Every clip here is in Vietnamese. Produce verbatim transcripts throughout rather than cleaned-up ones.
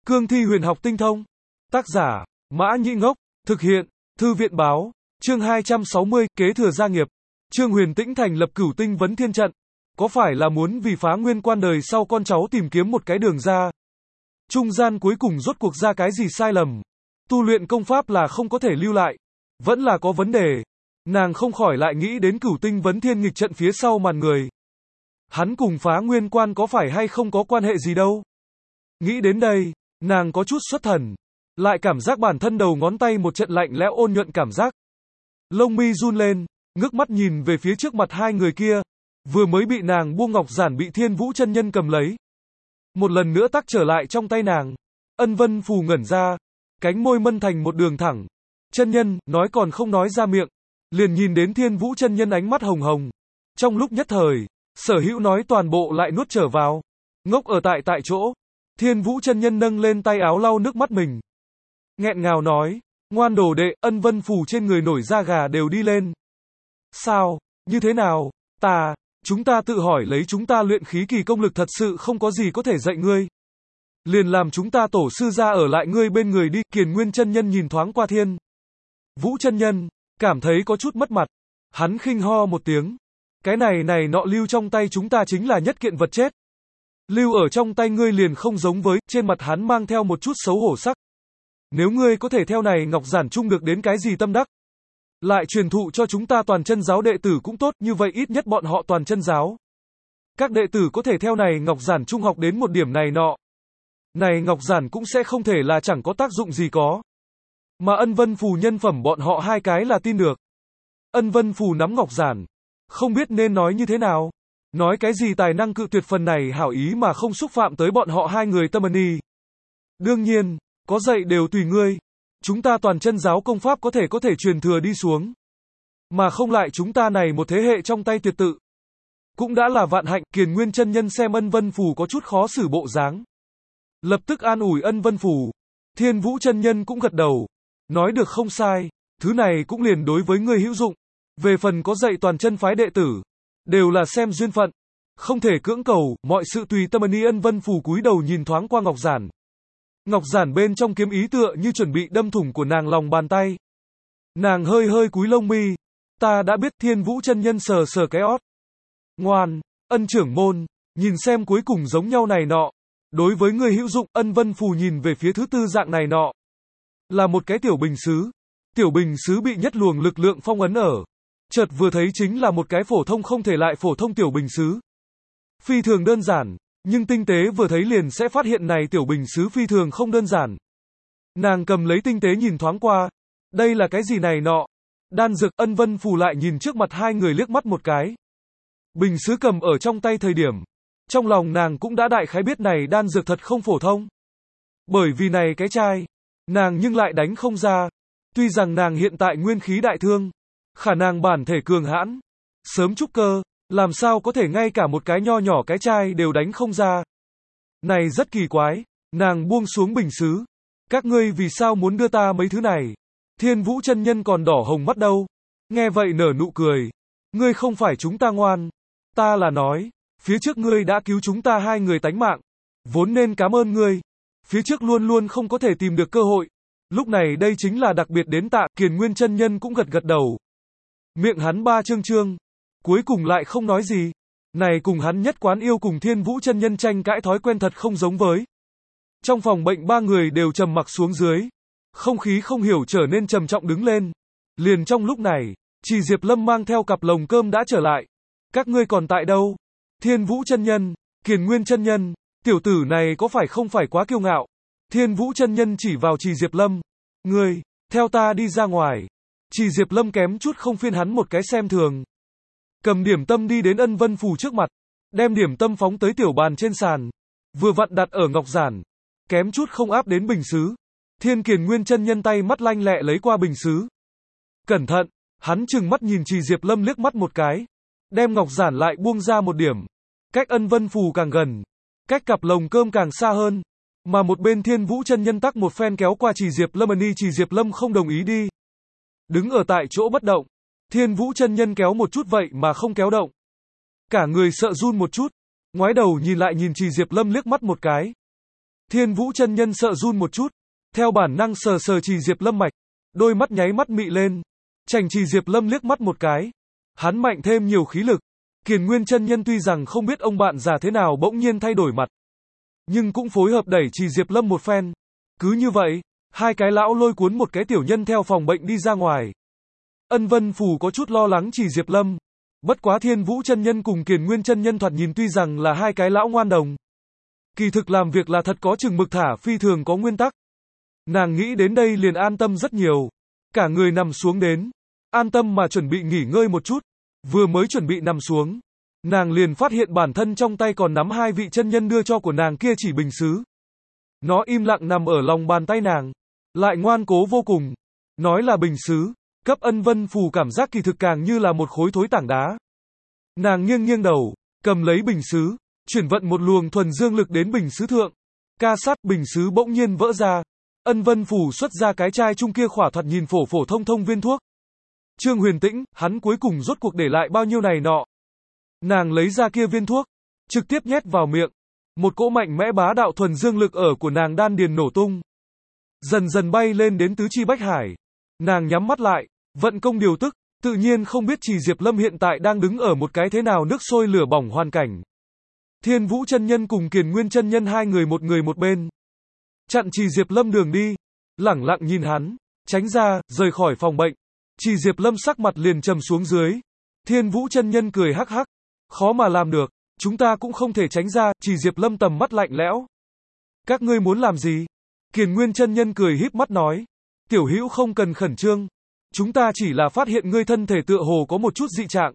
Cương thi huyền học tinh thông. Tác giả, Mã Nhĩ Ngốc. Thực hiện, Thư viện báo. Chương hai trăm sáu mươi, kế thừa gia nghiệp. Trương Huyền Tĩnh thành lập Cửu Tinh Vấn Thiên trận. Có phải là muốn vì phá nguyên quan đời sau con cháu tìm kiếm một cái đường ra? Trung gian cuối cùng rốt cuộc ra cái gì sai lầm? Tu luyện công pháp là không có thể lưu lại. Vẫn là có vấn đề. Nàng không khỏi lại nghĩ đến Cửu Tinh Vấn Thiên nghịch trận phía sau màn người. Hắn cùng phá nguyên quan có phải hay không có quan hệ gì đâu? Nghĩ đến đây, nàng có chút xuất thần. Lại cảm giác bản thân đầu ngón tay một trận lạnh lẽo ôn nhuận cảm giác. Lông mi run lên, ngước mắt nhìn về phía trước mặt hai người kia. Vừa mới bị nàng buông ngọc giản bị Thiên Vũ chân nhân cầm lấy. Một lần nữa tắc trở lại trong tay nàng. Ân Vân Phù ngẩn ra, cánh môi mân thành một đường thẳng. Chân nhân, nói còn không nói ra miệng. Liền nhìn đến Thiên Vũ chân nhân ánh mắt hồng hồng. Trong lúc nhất thời, sở hữu nói toàn bộ lại nuốt trở vào. Ngốc ở tại tại chỗ. Thiên Vũ chân nhân nâng lên tay áo lau nước mắt mình. Nghẹn ngào nói, ngoan đồ đệ, Ân Vân Phù trên người nổi da gà đều đi lên. Sao, như thế nào, ta, chúng ta tự hỏi lấy chúng ta luyện khí kỳ công lực thật sự không có gì có thể dạy ngươi. Liền làm chúng ta tổ sư ra ở lại ngươi bên người đi. Kiền Nguyên chân nhân nhìn thoáng qua Thiên Vũ chân nhân, cảm thấy có chút mất mặt. Hắn khinh ho một tiếng. Cái này này nọ lưu trong tay chúng ta chính là nhất kiện vật chết. Lưu ở trong tay ngươi liền không giống với, trên mặt hắn mang theo một chút xấu hổ sắc. Nếu ngươi có thể theo này ngọc giản chung được đến cái gì tâm đắc, lại truyền thụ cho chúng ta toàn chân giáo đệ tử cũng tốt, như vậy ít nhất bọn họ toàn chân giáo. Các đệ tử có thể theo này ngọc giản chung học đến một điểm này nọ. Này ngọc giản cũng sẽ không thể là chẳng có tác dụng gì có. Mà Ân Vân Phù nhân phẩm bọn họ hai cái là tin được. Ân Vân Phù nắm ngọc giản, không biết nên nói như thế nào. Nói cái gì tài năng cự tuyệt phần này hảo ý mà không xúc phạm tới bọn họ hai người tâm ân. Đương nhiên, có dạy đều tùy ngươi. Chúng ta toàn chân giáo công pháp có thể có thể truyền thừa đi xuống. Mà không lại chúng ta này một thế hệ trong tay tuyệt tự. Cũng đã là vạn hạnh. Kiền Nguyên chân nhân xem Ân Vân Phù có chút khó xử bộ dáng. Lập tức an ủi Ân Vân Phù. Thiên Vũ chân nhân cũng gật đầu. Nói được không sai. Thứ này cũng liền đối với ngươi hữu dụng. Về phần có dạy toàn chân phái đệ tử, đều là xem duyên phận. Không thể cưỡng cầu, mọi sự tùy tâm ân. Ân Vân Phù cúi đầu nhìn thoáng qua ngọc giản. Ngọc giản bên trong kiếm ý tựa như chuẩn bị đâm thủng của nàng lòng bàn tay. Nàng hơi hơi cúi lông mi. Ta đã biết. Thiên Vũ chân nhân sờ sờ cái ót. Ngoan, Ân trưởng môn, nhìn xem cuối cùng giống nhau này nọ. Đối với người hữu dụng. Ân Vân Phù nhìn về phía thứ tư dạng này nọ. Là một cái tiểu bình sứ. Tiểu bình sứ bị nhất luồng lực lượng phong ấn ở. Chợt vừa thấy chính là một cái phổ thông không thể lại phổ thông tiểu bình sứ. Phi thường đơn giản, nhưng tinh tế vừa thấy liền sẽ phát hiện này tiểu bình sứ phi thường không đơn giản. Nàng cầm lấy tinh tế nhìn thoáng qua. Đây là cái gì này nọ? Đan dược. Ân Vân Phù lại nhìn trước mặt hai người liếc mắt một cái. Bình sứ cầm ở trong tay thời điểm. Trong lòng nàng cũng đã đại khái biết này đan dược thật không phổ thông. Bởi vì này cái chai, nàng nhưng lại đánh không ra. Tuy rằng nàng hiện tại nguyên khí đại thương, khả năng bản thể cường hãn, sớm trúc cơ, làm sao có thể ngay cả một cái nho nhỏ cái chai đều đánh không ra. Này rất kỳ quái. Nàng buông xuống bình sứ. Các ngươi vì sao muốn đưa ta mấy thứ này? Thiên Vũ chân nhân còn đỏ hồng mắt đâu. Nghe vậy nở nụ cười. Ngươi không phải chúng ta ngoan. Ta là nói, phía trước ngươi đã cứu chúng ta hai người tánh mạng. Vốn nên cảm ơn ngươi. Phía trước luôn luôn không có thể tìm được cơ hội. Lúc này đây chính là đặc biệt đến tạ. Kiền Nguyên chân nhân cũng gật gật đầu. Miệng hắn ba trương trương. Cuối cùng lại không nói gì. Này cùng hắn nhất quán yêu cùng Thiên Vũ chân nhân tranh cãi thói quen thật không giống với. Trong phòng bệnh ba người đều trầm mặc xuống dưới. Không khí không hiểu trở nên trầm trọng đứng lên. Liền trong lúc này, Trì Diệp Lâm mang theo cặp lồng cơm đã trở lại. Các ngươi còn tại đâu? Thiên Vũ chân nhân, Kiền Nguyên chân nhân, tiểu tử này có phải không phải quá kiêu ngạo? Thiên Vũ chân nhân chỉ vào Trì Diệp Lâm. Ngươi, theo ta đi ra ngoài. Trì Diệp Lâm kém chút không phiên hắn một cái xem thường. Cầm điểm tâm đi đến Ân Vân Phù trước mặt. Đem điểm tâm phóng tới tiểu bàn trên sàn. Vừa vặn đặt ở ngọc giản. Kém chút không áp đến bình sứ. Thiên Kiền Nguyên chân nhân tay mắt lanh lẹ lấy qua bình sứ. Cẩn thận, hắn chừng mắt nhìn Trì Diệp Lâm liếc mắt một cái. Đem ngọc giản lại buông ra một điểm. Cách Ân Vân Phù càng gần. Cách cặp lồng cơm càng xa hơn. Mà một bên Thiên Vũ chân nhân tắc một phen kéo qua Trì Diệp Lâm. Ân Trì Diệp Lâm không đồng ý đi. Đứng ở tại chỗ bất động. Thiên Vũ chân nhân kéo một chút vậy mà không kéo động. Cả người sợ run một chút. Ngoái đầu nhìn lại nhìn Trì Diệp Lâm liếc mắt một cái. Thiên Vũ chân nhân sợ run một chút, theo bản năng sờ sờ Trì Diệp Lâm mạch, đôi mắt nháy mắt mị lên. Chành Trì Diệp Lâm liếc mắt một cái, hắn mạnh thêm nhiều khí lực. Kiền Nguyên chân nhân tuy rằng không biết ông bạn già thế nào bỗng nhiên thay đổi mặt, nhưng cũng phối hợp đẩy Trì Diệp Lâm một phen. Cứ như vậy, hai cái lão lôi cuốn một cái tiểu nhân theo phòng bệnh đi ra ngoài. Ân Vân Phù có chút lo lắng Trì Diệp Lâm. Bất quá Thiên Vũ chân nhân cùng Kiền Nguyên chân nhân thoạt nhìn tuy rằng là hai cái lão ngoan đồng, kỳ thực làm việc là thật có chừng mực thả phi thường có nguyên tắc. Nàng nghĩ đến đây liền an tâm rất nhiều. Cả người nằm xuống đến, an tâm mà chuẩn bị nghỉ ngơi một chút. Vừa mới chuẩn bị nằm xuống, nàng liền phát hiện bản thân trong tay còn nắm hai vị chân nhân đưa cho của nàng kia chỉ bình sứ. Nó im lặng nằm ở lòng bàn tay nàng, lại ngoan cố vô cùng. Nói là bình sứ, cấp Ân Vân Phù cảm giác kỳ thực càng như là một khối thối tảng đá. Nàng nghiêng nghiêng đầu, cầm lấy bình sứ, chuyển vận một luồng thuần dương lực đến bình sứ thượng. Ca sát, bình sứ bỗng nhiên vỡ ra. Ân Vân Phù xuất ra cái chai chung kia khỏa thoạt nhìn phổ phổ thông thông viên thuốc. Trương Huyền Tĩnh, hắn cuối cùng rốt cuộc để lại bao nhiêu này nọ. Nàng lấy ra kia viên thuốc, trực tiếp nhét vào miệng. Một cỗ mạnh mẽ bá đạo thuần dương lực ở của nàng đan điền nổ tung, dần dần bay lên đến tứ chi bách hải. Nàng nhắm mắt lại, vận công điều tức, tự nhiên không biết Trì Diệp Lâm hiện tại đang đứng ở một cái thế nào nước sôi lửa bỏng hoàn cảnh. Thiên Vũ chân nhân cùng Kiền Nguyên chân nhân hai người một người một bên, chặn Trì Diệp Lâm đường đi, lẳng lặng nhìn hắn, tránh ra, rời khỏi phòng bệnh. Trì Diệp Lâm sắc mặt liền trầm xuống dưới. Thiên Vũ chân nhân cười hắc hắc, khó mà làm được, chúng ta cũng không thể tránh ra. Trì Diệp Lâm tầm mắt lạnh lẽo. Các ngươi muốn làm gì? Kiền Nguyên chân nhân cười híp mắt nói, tiểu hữu không cần khẩn trương, chúng ta chỉ là phát hiện ngươi thân thể tựa hồ có một chút dị trạng,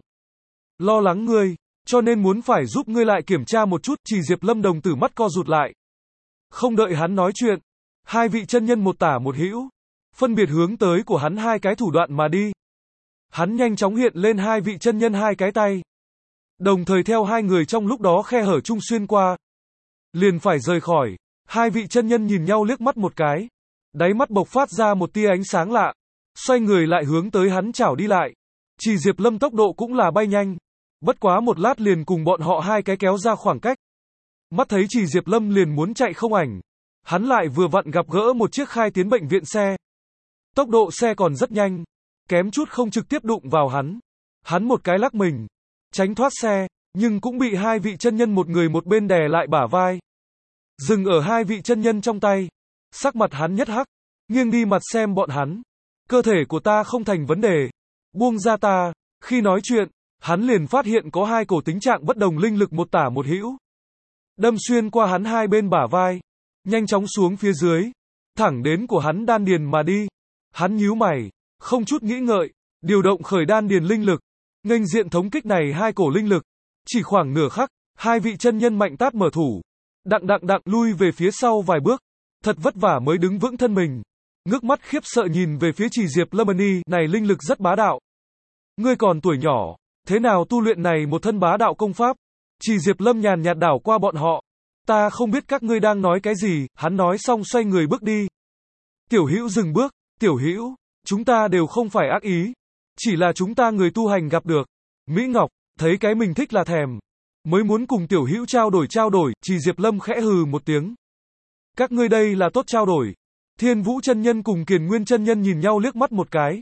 lo lắng ngươi, cho nên muốn phải giúp ngươi lại kiểm tra một chút. Trì Diệp Lâm đồng tử mắt co rụt lại. Không đợi hắn nói chuyện, hai vị chân nhân một tả một hữu, phân biệt hướng tới của hắn hai cái thủ đoạn mà đi. Hắn nhanh chóng hiện lên hai vị chân nhân hai cái tay, đồng thời theo hai người trong lúc đó khe hở chung xuyên qua, liền phải rời khỏi. Hai vị chân nhân nhìn nhau liếc mắt một cái, đáy mắt bộc phát ra một tia ánh sáng lạ, xoay người lại hướng tới hắn chảo đi lại. Trì Diệp Lâm tốc độ cũng là bay nhanh, bất quá một lát liền cùng bọn họ hai cái kéo ra khoảng cách. Mắt thấy Trì Diệp Lâm liền muốn chạy không ảnh, hắn lại vừa vặn gặp gỡ một chiếc khai tiến bệnh viện xe. Tốc độ xe còn rất nhanh, kém chút không trực tiếp đụng vào hắn. Hắn một cái lắc mình, tránh thoát xe, nhưng cũng bị hai vị chân nhân một người một bên đè lại bả vai. Dừng ở hai vị chân nhân trong tay, sắc mặt hắn nhất hắc, nghiêng đi mặt xem bọn hắn. Cơ thể của ta không thành vấn đề, buông ra ta. Khi nói chuyện, hắn liền phát hiện có hai cổ tính trạng bất đồng linh lực một tả một hữu, đâm xuyên qua hắn hai bên bả vai, nhanh chóng xuống phía dưới, thẳng đến của hắn đan điền mà đi. Hắn nhíu mày, không chút nghĩ ngợi, điều động khởi đan điền linh lực, nghênh diện thống kích này hai cổ linh lực. Chỉ khoảng nửa khắc, hai vị chân nhân mạnh tát mở thủ, đặng đặng đặng lui về phía sau vài bước, thật vất vả mới đứng vững thân mình. Ngước mắt khiếp sợ nhìn về phía Trì Diệp Lâm, này linh lực rất bá đạo. Ngươi còn tuổi nhỏ, thế nào tu luyện này một thân bá đạo công pháp? Trì Diệp Lâm nhàn nhạt đảo qua bọn họ. Ta không biết các ngươi đang nói cái gì. Hắn nói xong xoay người bước đi. Tiểu hữu dừng bước. Tiểu hữu, chúng ta đều không phải ác ý, chỉ là chúng ta người tu hành gặp được Mỹ Ngọc, thấy cái mình thích là thèm, mới muốn cùng tiểu hữu trao đổi trao đổi. Trì Diệp Lâm khẽ hừ một tiếng. Các ngươi đây là tốt trao đổi. Thiên Vũ chân nhân cùng Kiền Nguyên chân nhân nhìn nhau liếc mắt một cái.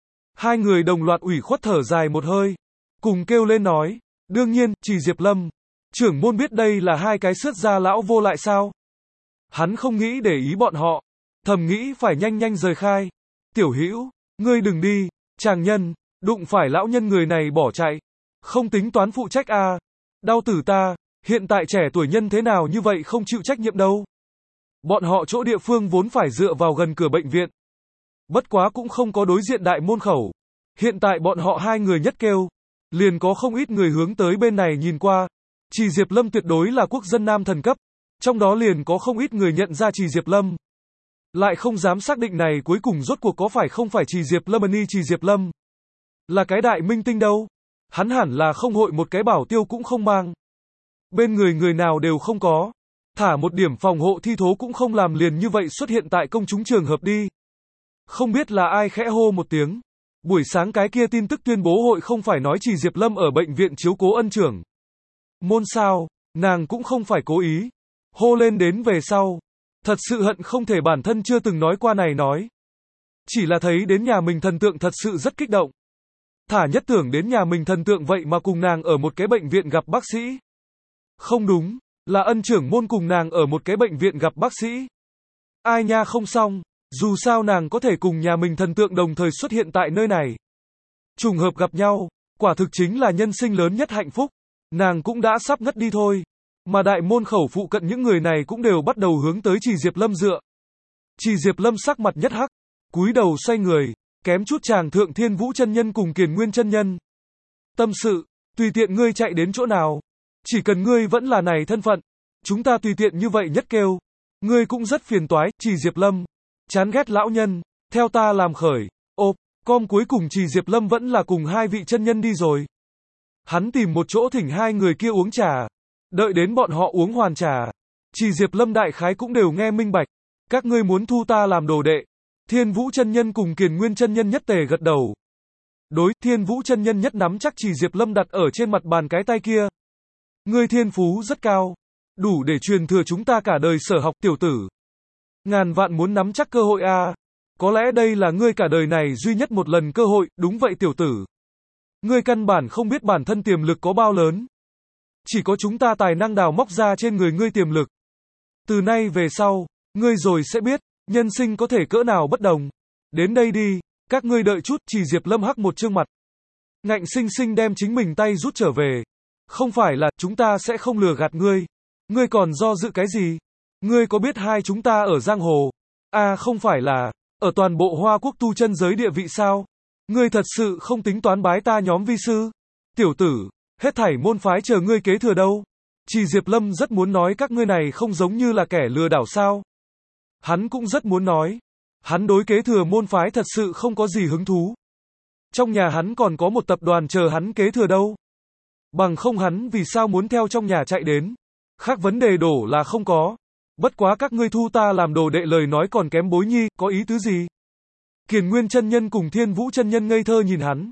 Hai người đồng loạt ủy khuất thở dài một hơi, cùng kêu lên nói, đương nhiên. Trì Diệp Lâm, trưởng môn biết đây là hai cái sướt gia lão vô lại sao? Hắn không nghĩ để ý bọn họ, thầm nghĩ phải nhanh nhanh rời khai. Tiểu hữu, ngươi đừng đi. Chàng nhân, đụng phải lão nhân người này bỏ chạy, không tính toán phụ trách à? Đau tử ta, hiện tại trẻ tuổi nhân thế nào như vậy không chịu trách nhiệm đâu. Bọn họ chỗ địa phương vốn phải dựa vào gần cửa bệnh viện, bất quá cũng không có đối diện đại môn khẩu. Hiện tại bọn họ hai người nhất kêu, liền có không ít người hướng tới bên này nhìn qua. Trì Diệp Lâm tuyệt đối là quốc dân nam thần cấp, trong đó liền có không ít người nhận ra Trì Diệp Lâm, lại không dám xác định này cuối cùng rốt cuộc có phải không phải Trì Diệp Lâm. Trì Diệp Lâm là cái đại minh tinh đâu, hắn hẳn là không hội một cái bảo tiêu cũng không mang, bên người người nào đều không có, thả một điểm phòng hộ thi thố cũng không làm, liền như vậy xuất hiện tại công chúng trường hợp đi. Không biết là ai khẽ hô một tiếng. Buổi sáng cái kia tin tức tuyên bố hội không phải nói Trì Diệp Lâm ở bệnh viện chiếu cố ân trưởng môn sao? Nàng cũng không phải cố ý. Hô lên đến về sau, Thật sự hận không thể bản thân chưa từng nói qua này nói. Chỉ là thấy đến nhà mình thần tượng thật sự rất kích động. Thả nhất tưởng đến nhà mình thần tượng vậy mà cùng nàng ở một cái bệnh viện gặp bác sĩ. Không đúng, là ân trưởng môn cùng nàng ở một cái bệnh viện gặp bác sĩ. Ai nha không xong, dù sao nàng có thể cùng nhà mình thần tượng đồng thời xuất hiện tại nơi này. Trùng hợp gặp nhau, quả thực chính là nhân sinh lớn nhất hạnh phúc. Nàng cũng đã sắp ngất đi thôi. Mà đại môn khẩu phụ cận những người này cũng đều bắt đầu hướng tới Trì Diệp Lâm dựa. Trì Diệp Lâm sắc mặt nhất hắc, cúi đầu xoay người, kém chút chàng thượng Thiên Vũ chân nhân cùng Kiền Nguyên chân nhân. Tâm sự, tùy tiện ngươi chạy đến chỗ nào, chỉ cần ngươi vẫn là này thân phận, chúng ta tùy tiện như vậy nhất kêu. Ngươi cũng rất phiền toái, Trì Diệp Lâm, chán ghét lão nhân, theo ta làm khởi. Ộp, com cuối cùng Trì Diệp Lâm vẫn là cùng hai vị chân nhân đi rồi. Hắn tìm một chỗ thỉnh hai người kia uống trà, đợi đến bọn họ uống hoàn trà. Trì Diệp Lâm đại khái cũng đều nghe minh bạch, các ngươi muốn thu ta làm đồ đệ. Thiên Vũ chân nhân cùng Kiền Nguyên chân nhân nhất tề gật đầu. Đối, Thiên Vũ chân nhân nhất nắm chắc Trì Diệp Lâm đặt ở trên mặt bàn cái tay kia. Ngươi thiên phú rất cao, đủ để truyền thừa chúng ta cả đời sở học tiểu tử. Ngàn vạn muốn nắm chắc cơ hội a. À. Có lẽ đây là ngươi cả đời này duy nhất một lần cơ hội, đúng vậy tiểu tử. Ngươi căn bản không biết bản thân tiềm lực có bao lớn. Chỉ có chúng ta tài năng đào móc ra trên người ngươi tiềm lực. Từ nay về sau, ngươi rồi sẽ biết, nhân sinh có thể cỡ nào bất đồng. Đến đây đi, các ngươi đợi chút. Trì Diệp Lâm hắc một trương mặt. Ngạnh sinh sinh đem chính mình tay rút trở về. Không phải là, chúng ta sẽ không lừa gạt ngươi. Ngươi còn do dự cái gì? Ngươi có biết hai chúng ta ở giang hồ? À không phải là, ở toàn bộ Hoa Quốc tu chân giới địa vị sao? Ngươi thật sự không tính toán bái ta nhóm vi sư? Tiểu tử, hết thảy môn phái chờ ngươi kế thừa đâu? Trì Diệp Lâm rất muốn nói các ngươi này không giống như là kẻ lừa đảo sao? Hắn cũng rất muốn nói. Hắn đối kế thừa môn phái thật sự không có gì hứng thú. Trong nhà hắn còn có một tập đoàn chờ hắn kế thừa đâu. Bằng không hắn vì sao muốn theo trong nhà chạy đến. Khác vấn đề đổ là không có. Bất quá các ngươi thu ta làm đồ đệ lời nói còn kém bối nhi, có ý tứ gì? Kiền Nguyên chân nhân cùng Thiên Vũ chân nhân ngây thơ nhìn hắn.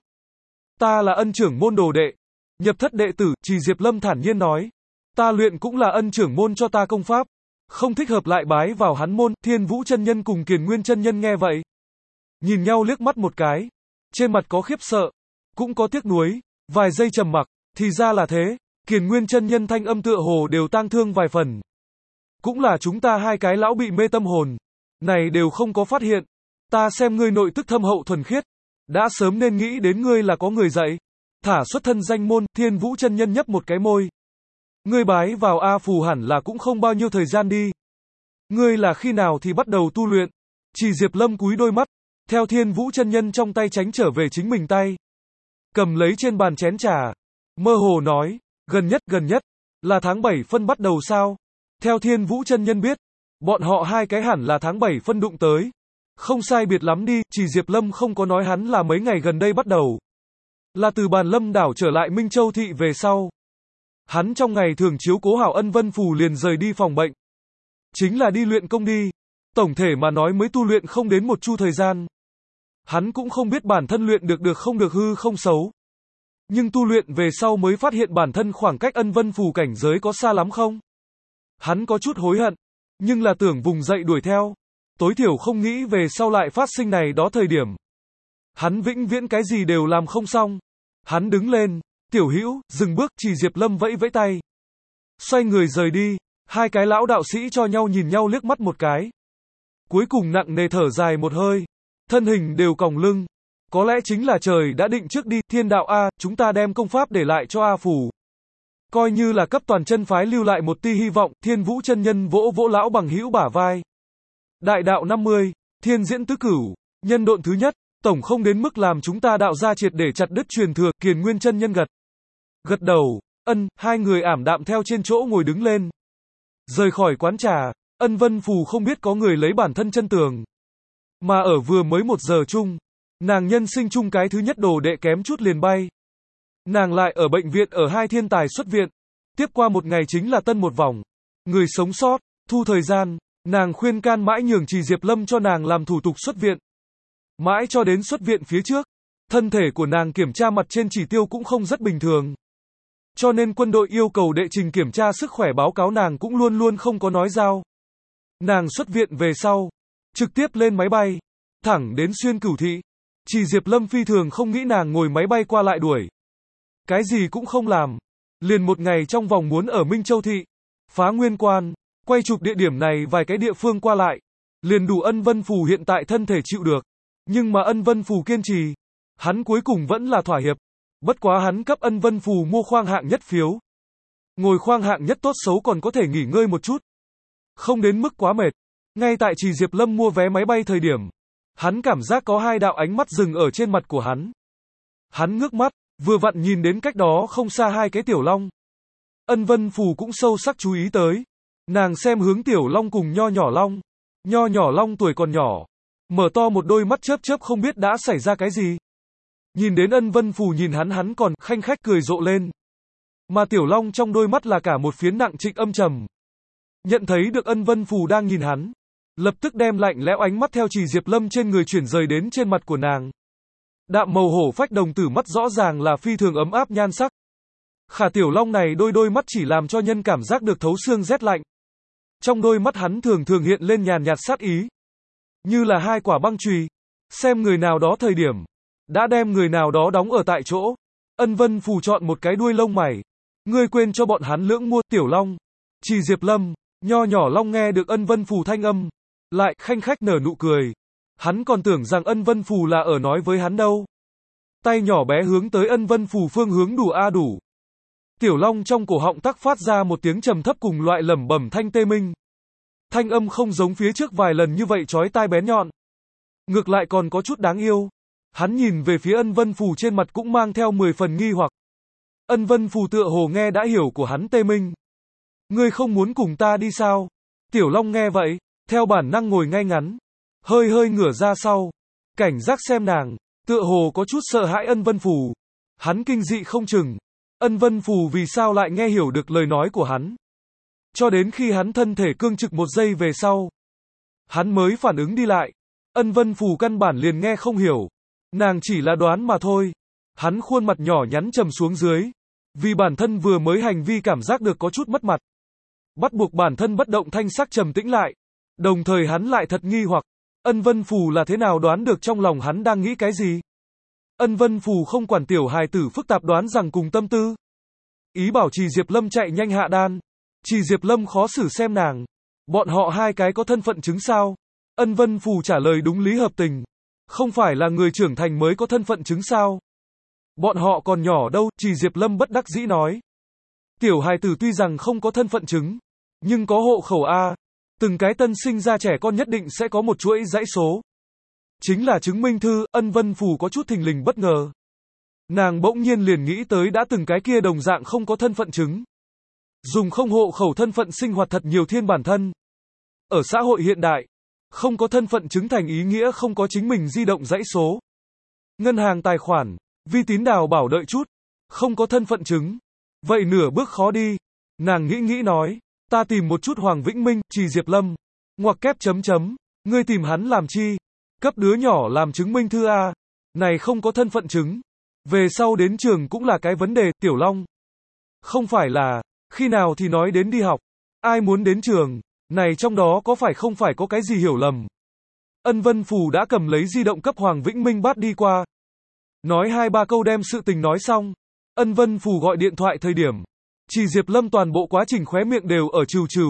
Ta là ân trưởng môn đồ đệ. Nhập thất đệ tử, Trì Diệp Lâm thản nhiên nói. Ta luyện cũng là ân trưởng môn cho ta công pháp. Không thích hợp lại bái vào hắn môn. Thiên Vũ chân nhân cùng Kiền Nguyên chân nhân nghe vậy. Nhìn nhau liếc mắt một cái. Trên mặt có khiếp sợ. Cũng có tiếc nuối. Vài giây trầm mặc. Thì ra là thế. Kiền Nguyên chân nhân thanh âm tựa hồ đều tang thương vài phần. Cũng là chúng ta hai cái lão bị mê tâm hồn. Này đều không có phát hiện. Ta xem ngươi nội tức thâm hậu thuần khiết. Đã sớm nên nghĩ đến ngươi là có người dạy. Thả xuất thân danh môn. Thiên Vũ chân nhân nhấp một cái môi. Ngươi bái vào A Phù hẳn là cũng không bao nhiêu thời gian đi. Ngươi là khi nào thì bắt đầu tu luyện? Trì Diệp Lâm cúi đôi mắt. Theo Thiên Vũ chân nhân trong tay tránh trở về chính mình tay. Cầm lấy trên bàn chén trà. Mơ hồ nói. Gần nhất gần nhất. Là tháng bảy phân bắt đầu sao? Theo Thiên Vũ chân nhân biết. Bọn họ hai cái hẳn là tháng bảy phân đụng tới. Không sai biệt lắm đi. Trì Diệp Lâm không có nói hắn là mấy ngày gần đây bắt đầu. Là từ Bàn Lâm đảo trở lại Minh Châu thị về sau. Hắn trong ngày thường chiếu cố hảo Ân Vân Phù liền rời đi phòng bệnh. Chính là đi luyện công đi. Tổng thể mà nói mới tu luyện không đến một chu thời gian. Hắn cũng không biết bản thân luyện được được không được hư không xấu. Nhưng tu luyện về sau mới phát hiện bản thân khoảng cách Ân Vân Phù cảnh giới có xa lắm không? Hắn có chút hối hận. Nhưng là tưởng vùng dậy đuổi theo. Tối thiểu không nghĩ về sau lại phát sinh này đó thời điểm. Hắn vĩnh viễn cái gì đều làm không xong. Hắn đứng lên. Tiểu Hữu, dừng bước. Trì Diệp Lâm vẫy vẫy tay. Xoay người rời đi. Hai cái lão đạo sĩ cho nhau nhìn nhau liếc mắt một cái. Cuối cùng nặng nề thở dài một hơi. Thân hình đều còng lưng. Có lẽ chính là trời đã định trước đi. Thiên đạo A, chúng ta đem công pháp để lại cho A Phù. Coi như là cấp toàn chân phái lưu lại một tia hy vọng. Thiên Vũ chân nhân vỗ vỗ lão bằng hữu bả vai. Đại đạo năm mươi. Thiên diễn tứ cửu. Nhân độn thứ nhất. Tổng không đến mức làm chúng ta đạo ra triệt để chặt đứt truyền thừa. Kiền Nguyên chân nhân gật. Gật đầu. Ân. Hai người ảm đạm theo trên chỗ ngồi đứng lên. Rời khỏi quán trà. Ân Vân Phù không biết có người lấy bản thân chân tường. Mà ở vừa mới một giờ chung. Nàng nhân sinh chung cái thứ nhất đồ đệ kém chút liền bay. Nàng lại ở bệnh viện ở hai thiên tài xuất viện. Tiếp qua một ngày chính là tân một vòng. Người sống sót. Thu thời gian. Nàng khuyên can mãi nhường Trì Diệp Lâm cho nàng làm thủ tục xuất viện. Mãi cho đến xuất viện phía trước. Thân thể của nàng kiểm tra mặt trên chỉ tiêu cũng không rất bình thường. Cho nên quân đội yêu cầu đệ trình kiểm tra sức khỏe báo cáo nàng cũng luôn luôn không có nói giao. Nàng xuất viện về sau, trực tiếp lên máy bay, thẳng đến Xuyên Cửu Thị. Chỉ Diệp Lâm phi thường không nghĩ nàng ngồi máy bay qua lại đuổi. Cái gì cũng không làm. Liền một ngày trong vòng muốn ở Minh Châu Thị, phá nguyên quan, quay chụp địa điểm này vài cái địa phương qua lại. Liền đủ Ân Vân Phù hiện tại thân thể chịu được. Nhưng mà Ân Vân Phù kiên trì. Hắn cuối cùng vẫn là thỏa hiệp. Bất quá hắn cấp Ân Vân Phù mua khoang hạng nhất phiếu. Ngồi khoang hạng nhất tốt xấu còn có thể nghỉ ngơi một chút. Không đến mức quá mệt. Ngay tại Chỉ Diệp Lâm mua vé máy bay thời điểm, hắn cảm giác có hai đạo ánh mắt dừng ở trên mặt của hắn. Hắn ngước mắt, vừa vặn nhìn đến cách đó không xa hai cái tiểu long. Ân Vân Phù cũng sâu sắc chú ý tới. Nàng xem hướng tiểu long cùng nho nhỏ long. Nho nhỏ long tuổi còn nhỏ, mở to một đôi mắt chớp chớp không biết đã xảy ra cái gì. Nhìn đến Ân Vân Phù nhìn hắn hắn còn khanh khách cười rộ lên. Mà tiểu long trong đôi mắt là cả một phiến nặng trịch âm trầm. Nhận thấy được Ân Vân Phù đang nhìn hắn, lập tức đem lạnh lẽo ánh mắt theo Chỉ Diệp Lâm trên người chuyển rời đến trên mặt của nàng. Đạm màu hổ phách đồng tử mắt rõ ràng là phi thường ấm áp nhan sắc. Khả tiểu long này đôi đôi mắt chỉ làm cho nhân cảm giác được thấu xương rét lạnh. Trong đôi mắt hắn thường thường hiện lên nhàn nhạt sát ý. Như là hai quả băng chùy, xem người nào đó thời điểm, đã đem người nào đó đóng ở tại chỗ. Ân Vân Phù chọn một cái đuôi lông mày. Ngươi quên cho bọn hắn lưỡng mua tiểu long. Chỉ Diệp Lâm, nho nhỏ long nghe được Ân Vân Phù thanh âm, lại khanh khách nở nụ cười. Hắn còn tưởng rằng Ân Vân Phù là ở nói với hắn đâu. Tay nhỏ bé hướng tới Ân Vân Phù phương hướng đủ a đủ. Tiểu long trong cổ họng tắc phát ra một tiếng trầm thấp cùng loại lẩm bẩm thanh tê minh. Thanh âm không giống phía trước vài lần như vậy chói tai bén nhọn. Ngược lại còn có chút đáng yêu. Hắn nhìn về phía Ân Vân Phù trên mặt cũng mang theo mười phần nghi hoặc. Ân Vân Phù tựa hồ nghe đã hiểu của hắn tê minh. Ngươi không muốn cùng ta đi sao? Tiểu long nghe vậy, theo bản năng ngồi ngay ngắn, hơi hơi ngửa ra sau, cảnh giác xem nàng, tựa hồ có chút sợ hãi Ân Vân Phù. Hắn kinh dị không chừng. Ân Vân Phù vì sao lại nghe hiểu được lời nói của hắn? Cho đến khi hắn thân thể cương trực một giây về sau, hắn mới phản ứng đi lại. Ân Vân Phù căn bản liền nghe không hiểu. Nàng chỉ là đoán mà thôi. Hắn khuôn mặt nhỏ nhắn trầm xuống dưới. Vì bản thân vừa mới hành vi cảm giác được có chút mất mặt. Bắt buộc bản thân bất động thanh sắc trầm tĩnh lại. Đồng thời hắn lại thật nghi hoặc. Ân Vân Phù là thế nào đoán được trong lòng hắn đang nghĩ cái gì? Ân Vân Phù không quản tiểu hài tử phức tạp đoán rằng cùng tâm tư. Ý bảo Chỉ Diệp Lâm chạy nhanh hạ đan. Chỉ Diệp Lâm khó xử xem nàng. Bọn họ hai cái có thân phận chứng sao? Ân Vân Phù trả lời đúng lý hợp tình. Không phải là người trưởng thành mới có thân phận chứng sao? Bọn họ còn nhỏ đâu, Chỉ Diệp Lâm bất đắc dĩ nói. Tiểu hài tử tuy rằng không có thân phận chứng, nhưng có hộ khẩu A. Từng cái tân sinh ra trẻ con nhất định sẽ có một chuỗi dãy số. Chính là chứng minh thư. Ân Vân Phù có chút thình lình bất ngờ. Nàng bỗng nhiên liền nghĩ tới đã từng cái kia đồng dạng không có thân phận chứng. Dùng không hộ khẩu thân phận sinh hoạt thật nhiều thiên bản thân. Ở xã hội hiện đại, không có thân phận chứng thành ý nghĩa không có chính mình di động dãy số. Ngân hàng tài khoản, vi tín đào bảo đợi chút. Không có thân phận chứng. Vậy nửa bước khó đi. Nàng nghĩ nghĩ nói. Ta tìm một chút Hoàng Vĩnh Minh, Chỉ Diệp Lâm. Ngoặc kép chấm chấm. Ngươi tìm hắn làm chi? Cấp đứa nhỏ làm chứng minh thư A. Này không có thân phận chứng. Về sau đến trường cũng là cái vấn đề, Tiểu Long. Không phải là, khi nào thì nói đến đi học. Ai muốn đến trường? Này trong đó có phải không phải có cái gì hiểu lầm? Ân Vân Phù đã cầm lấy di động cấp Hoàng Vĩnh Minh bắt đi qua. Nói hai ba câu đem sự tình nói xong. Ân Vân Phù gọi điện thoại thời điểm. Chỉ Diệp Lâm toàn bộ quá trình khóe miệng đều ở trừ trừ.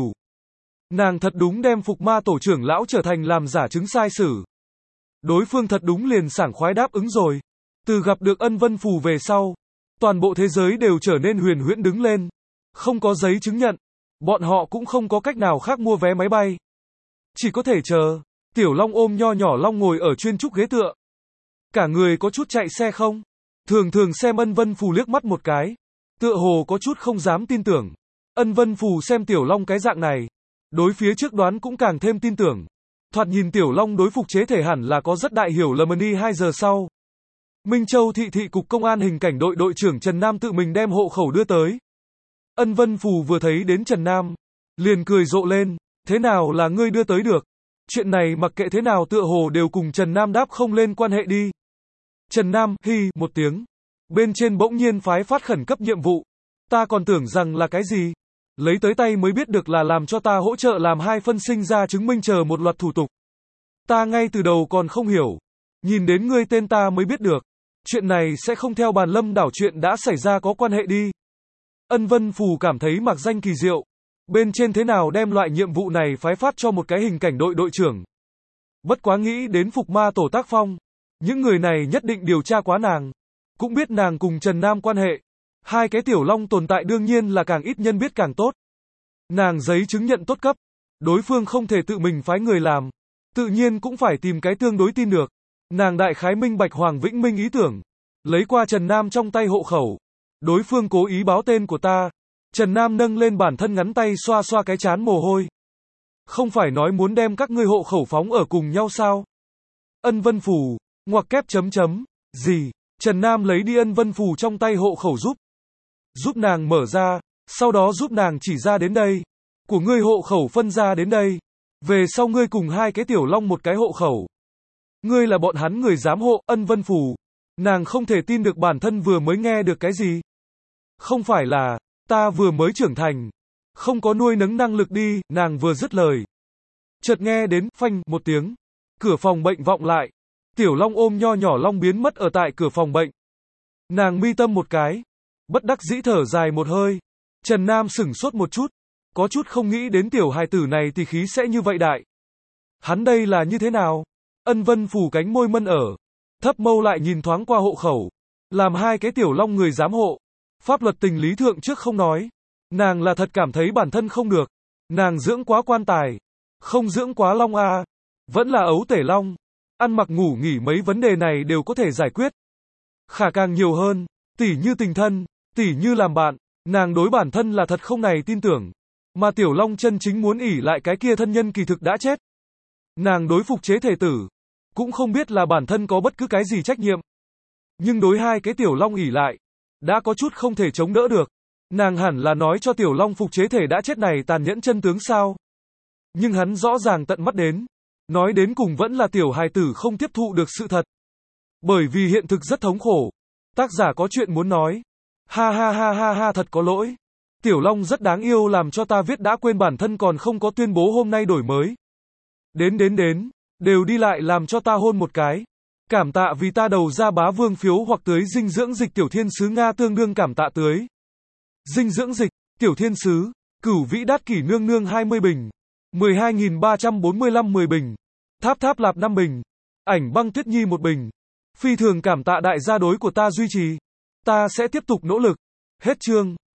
Nàng thật đúng đem Phục Ma tổ trưởng lão trở thành làm giả chứng sai sử. Đối phương thật đúng liền sảng khoái đáp ứng rồi. Từ gặp được Ân Vân Phù về sau, toàn bộ thế giới đều trở nên huyền huyễn đứng lên. Không có giấy chứng nhận, bọn họ cũng không có cách nào khác mua vé máy bay. Chỉ có thể chờ. Tiểu Long ôm nho nhỏ Long ngồi ở chuyên trúc ghế tựa. Cả người có chút chạy xe không? Thường thường xem Ân Vân Phù liếc mắt một cái. Tựa hồ có chút không dám tin tưởng. Ân Vân Phù xem Tiểu Long cái dạng này. Đối phía trước đoán cũng càng thêm tin tưởng. Thoạt nhìn Tiểu Long đối phục chế thể hẳn là có rất đại hiểu lầm. Hai giờ sau, Minh Châu thị thị cục công an hình cảnh đội đội trưởng Trần Nam tự mình đem hộ khẩu đưa tới. Ân Vân Phù vừa thấy đến Trần Nam, liền cười rộ lên. Thế nào là ngươi đưa tới được? Chuyện này mặc kệ thế nào tựa hồ đều cùng Trần Nam đáp không lên quan hệ đi. Trần Nam, hi, một tiếng. Bên trên bỗng nhiên phái phát khẩn cấp nhiệm vụ. Ta còn tưởng rằng là cái gì? Lấy tới tay mới biết được là làm cho ta hỗ trợ làm hai phân sinh ra chứng minh chờ một loạt thủ tục. Ta ngay từ đầu còn không hiểu. Nhìn đến ngươi tên ta mới biết được. Chuyện này sẽ không theo bàn lâm đảo chuyện đã xảy ra có quan hệ đi. Ân Vân Phù cảm thấy mặc danh kỳ diệu. Bên trên thế nào đem loại nhiệm vụ này phái phát cho một cái hình cảnh đội đội trưởng. Bất quá nghĩ đến Phục Ma Tổ tác phong. Những người này nhất định điều tra quá nàng. Cũng biết nàng cùng Trần Nam quan hệ. Hai cái tiểu long tồn tại đương nhiên là càng ít nhân biết càng tốt. Nàng giấy chứng nhận tốt cấp. Đối phương không thể tự mình phái người làm. Tự nhiên cũng phải tìm cái tương đối tin được. Nàng đại khái minh bạch Hoàng Vĩnh Minh ý tưởng. Lấy qua Trần Nam trong tay hộ khẩu. Đối phương cố ý báo tên của ta. Trần Nam nâng lên bản thân ngắn tay xoa xoa cái chán mồ hôi. Không phải nói muốn đem các ngươi hộ khẩu phóng ở cùng nhau sao? Ân Vân Phù, ngoặc kép chấm chấm, gì? Trần Nam lấy đi Ân Vân Phù trong tay hộ khẩu giúp. Giúp nàng mở ra, sau đó giúp nàng chỉ ra đến đây. Của ngươi hộ khẩu phân ra đến đây. Về sau ngươi cùng hai cái tiểu long một cái hộ khẩu. Ngươi là bọn hắn người giám hộ, Ân Vân Phù. Nàng không thể tin được bản thân vừa mới nghe được cái gì. Không phải là, ta vừa mới trưởng thành. Không có nuôi nấng năng lực đi, nàng vừa dứt lời. Chợt nghe đến, phanh, một tiếng. Cửa phòng bệnh vọng lại. Tiểu long ôm nho nhỏ long biến mất ở tại cửa phòng bệnh. Nàng mi tâm một cái. Bất đắc dĩ thở dài một hơi. Trần Nam sửng sốt một chút. Có chút không nghĩ đến tiểu hài tử này thì khí sẽ như vậy đại. Hắn đây là như thế nào? Ân Vân phủ cánh môi mân ở. Thấp mâu lại nhìn thoáng qua hộ khẩu. Làm hai cái tiểu long người giám hộ. Pháp luật tình lý thượng trước không nói. Nàng là thật cảm thấy bản thân không được. Nàng dưỡng quá quan tài. Không dưỡng quá long a. Vẫn là ấu tể long. Ăn mặc ngủ nghỉ mấy vấn đề này đều có thể giải quyết. Khả càng nhiều hơn. Tỉ như tình thân. Tỉ như làm bạn. Nàng đối bản thân là thật không này tin tưởng. Mà tiểu long chân chính muốn ỉ lại cái kia thân nhân kỳ thực đã chết. Nàng đối phục chế thể tử. Cũng không biết là bản thân có bất cứ cái gì trách nhiệm. Nhưng đối hai cái tiểu long ỉ lại. Đã có chút không thể chống đỡ được. Nàng hẳn là nói cho tiểu long phục chế thể đã chết này tàn nhẫn chân tướng sao. Nhưng hắn rõ ràng tận mắt đến. Nói đến cùng vẫn là tiểu hài tử không tiếp thụ được sự thật. Bởi vì hiện thực rất thống khổ. Tác giả có chuyện muốn nói. Ha ha ha ha ha thật có lỗi. Tiểu long rất đáng yêu làm cho ta viết đã quên bản thân còn không có tuyên bố hôm nay đổi mới. Đến đến đến. Đều đi lại làm cho ta hôn một cái. Cảm tạ vì ta đầu ra bá vương phiếu hoặc tưới dinh dưỡng dịch tiểu thiên sứ Nga tương đương cảm tạ tưới. Dinh dưỡng dịch, tiểu thiên sứ, cửu vĩ đát kỷ nương nương hai mươi bình. mười hai nghìn ba trăm bốn mươi lăm mười bình. Tháp tháp lạp năm bình. Ảnh băng tuyết nhi một bình. Phi thường cảm tạ đại gia đối của ta duy trì. Ta sẽ tiếp tục nỗ lực. Hết chương.